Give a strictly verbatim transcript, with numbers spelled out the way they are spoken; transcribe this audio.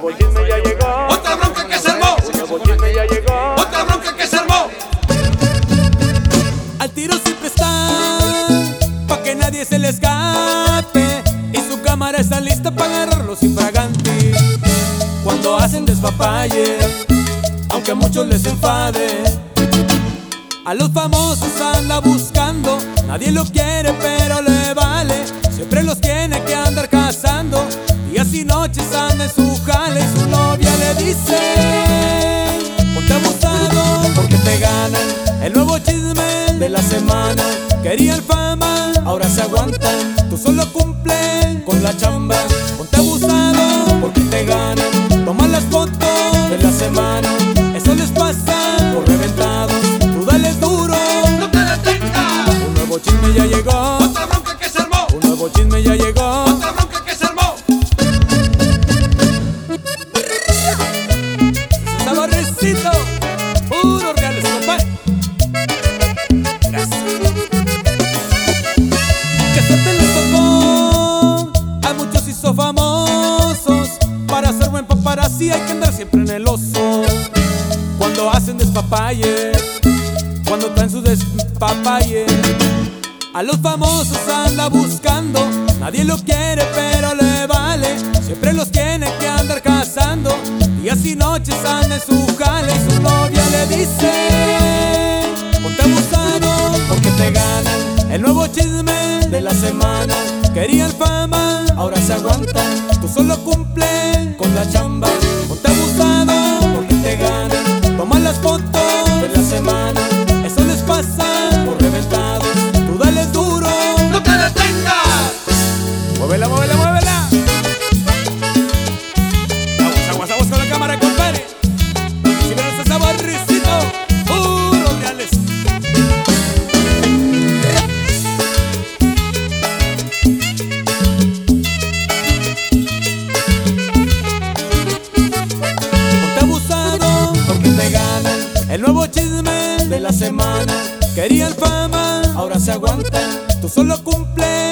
nuevo chisme ya llegó. Otra bronca que se armó. Un nuevo chisme ya llegó. Otra bronca que se armó. Al tiro siempre está, pa' que nadie se le escape, y su cámara está lista para agarrarlos infraganti. Cuando hacen despapalle, aunque a muchos les enfade, a los famosos anda buscando. Nadie lo quiere pero le vale. Siempre los tiene que andar cazando. Días y noches anda en su jale, y su novia le dice: ponte abusado porque te ganan. El nuevo chisme de la semana. Querían fama, ahora se aguantan. Tú solo cumple con la chamba. Ponte abusado porque te ganan. Toma las fotos de la semana. Eso les pasa por reventados. Tú dales duro, No te detengas. un nuevo chisme ya llegó. Otra bronca que se armó. Un nuevo chisme ya llegó. Otra bronca que se armó. Saborcito, puro reales, compa. Gracias. Qué suerte les tocó. A muchos hizo famosos. Para ser buen paparazzi hay que andar siempre en el oso. Cuando hacen despapalle, cuando traen su despapalle, a los famosos anda buscando. Nadie lo quiere pero le vale. Siempre los tiene que andar cazando. Días y noches anda en su jale, y su novia le dice: ponte abusado porque te ganan. El nuevo chisme de la semana. Querían fama, ahora se aguantan. Tú solo cumple con la chamba. Ponte abusado porque te ganan. Toma las fotos de la semana. Eso les pasa por reventados. Tú dales duro. No te detengas. Muévela, muévela, muévela. Aguas, aguas, aguas con la cámara, compadre. Si ven ese saborcito, puros reales. Ponte abusado porque te ganan. El nuevo chisme de la semana. Querían fama, ahora se aguantan. Tú solo cumple